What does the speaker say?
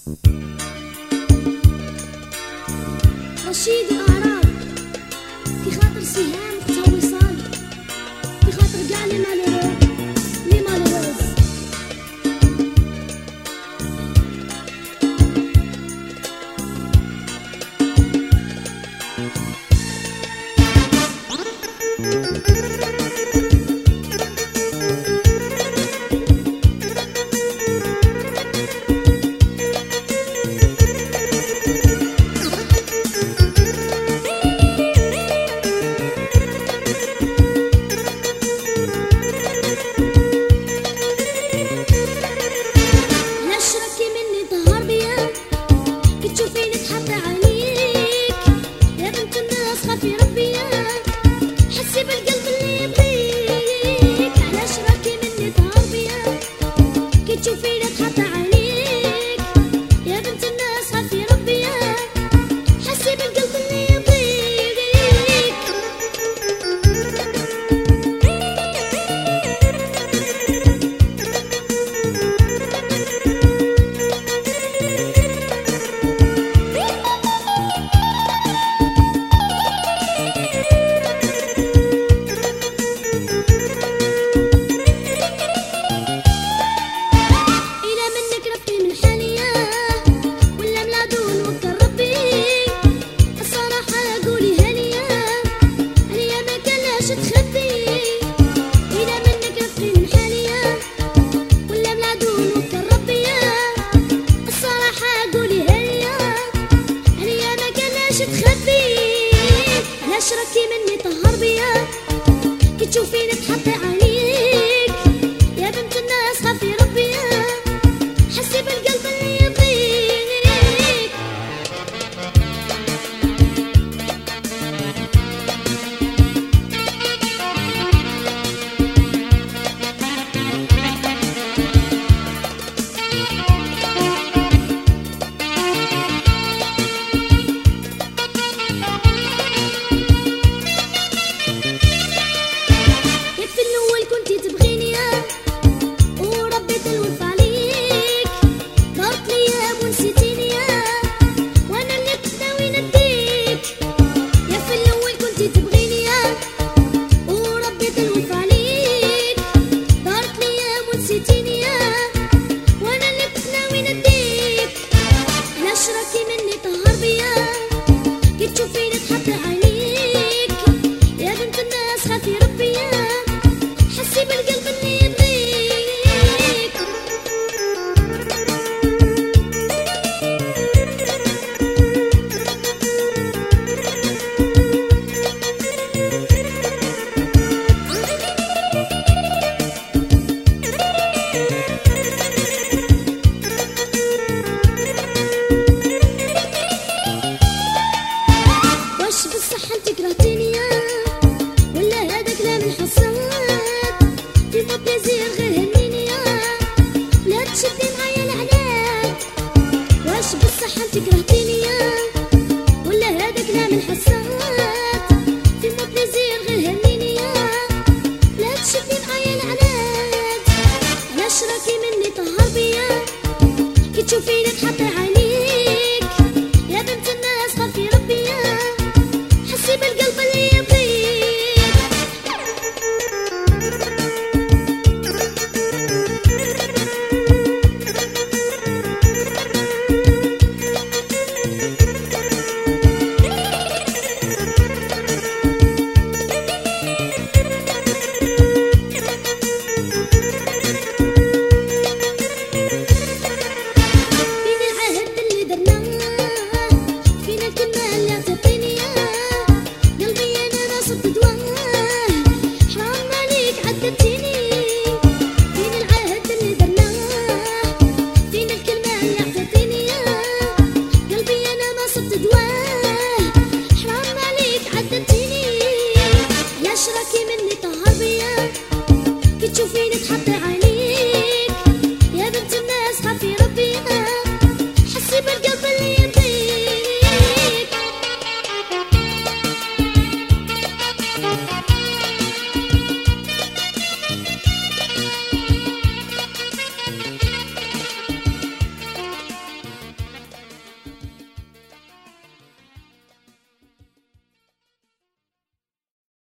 رشيد الأعراب في خاطر سهام اختها وصال، في خاطر كاع لي مالوروز. علاش مني طهر بيا كي تشوفيني تحطي عليك يا بنت الناس خافي ربي حسي بالقلب اللي يضيق. تشوفيني تحطي عليك يا بنت الناس خافي ربي حسي بالقلب اللي يضيق. واش بالصح انت كرهتيني ولا هذا كلام الحصاد في ما بليزير غير هنيني لا تشدي معايا العناد. واش بالصح انت كرهتيني ولا هذا كلام الحصاد في ما بليزير غير هنيني لا تشدي معايا العناد. علاش راكي مني طهر بيا كي تشوفيني